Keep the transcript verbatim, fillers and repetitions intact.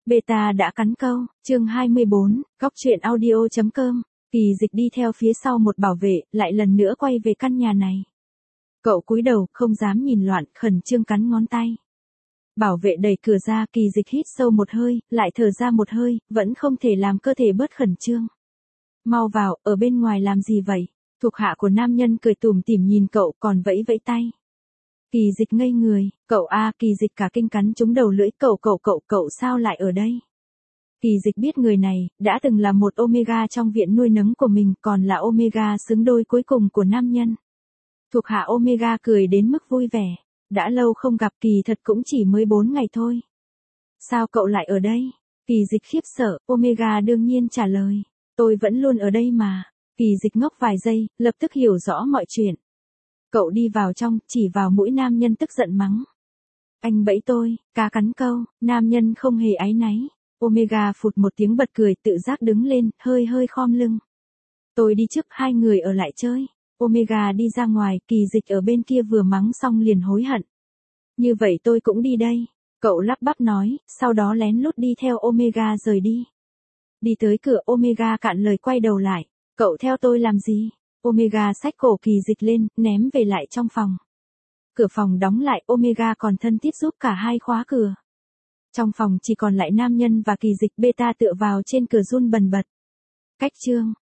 Beta đã cắn câu, chương hai mươi bốn, Cóc truyện audio chấm com. Kỳ Dịch đi theo phía sau một bảo vệ, lại lần nữa quay về căn nhà này. Cậu cúi đầu, không dám nhìn loạn, khẩn trương cắn ngón tay. Bảo vệ đẩy cửa ra, Kỳ Dịch hít sâu một hơi, lại thở ra một hơi, vẫn không thể làm cơ thể bớt khẩn trương. Mau vào, ở bên ngoài làm gì vậy? Thuộc hạ của nam nhân cười tủm tỉm nhìn cậu, còn vẫy vẫy tay. Kỳ Dịch ngây người, cậu a, Kỳ Dịch cả kinh cắn trúng đầu lưỡi, cậu cậu cậu cậu sao lại ở đây? Kỳ Dịch biết người này, đã từng là một Omega trong viện nuôi nấng của mình, còn là Omega xứng đôi cuối cùng của nam nhân. Thuộc hạ Omega cười đến mức vui vẻ, đã lâu không gặp, kỳ thật cũng chỉ mới bốn ngày thôi. Sao cậu lại ở đây? Kỳ Dịch khiếp sợ, Omega đương nhiên trả lời, tôi vẫn luôn ở đây mà. Kỳ Dịch ngốc vài giây, lập tức hiểu rõ mọi chuyện. Cậu đi vào trong, chỉ vào mũi nam nhân tức giận mắng. Anh bẫy tôi, cá cắn câu, nam nhân không hề áy náy. Omega phụt một tiếng bật cười, tự giác đứng lên, hơi hơi khom lưng. Tôi đi trước, hai người ở lại chơi. Omega đi ra ngoài, Kỳ Dịch ở bên kia vừa mắng xong liền hối hận. Như vậy tôi cũng đi đây. Cậu lắp bắp nói, sau đó lén lút đi theo Omega rời đi. Đi tới cửa, Omega cạn lời quay đầu lại. Cậu theo tôi làm gì? Omega xách cổ Kỳ Dịch lên, ném về lại trong phòng. Cửa phòng đóng lại, Omega còn thân thiết giúp cả hai khóa cửa. Trong phòng chỉ còn lại nam nhân và Kỳ Dịch. Beta tựa vào trên cửa run bần bật. Cách chương,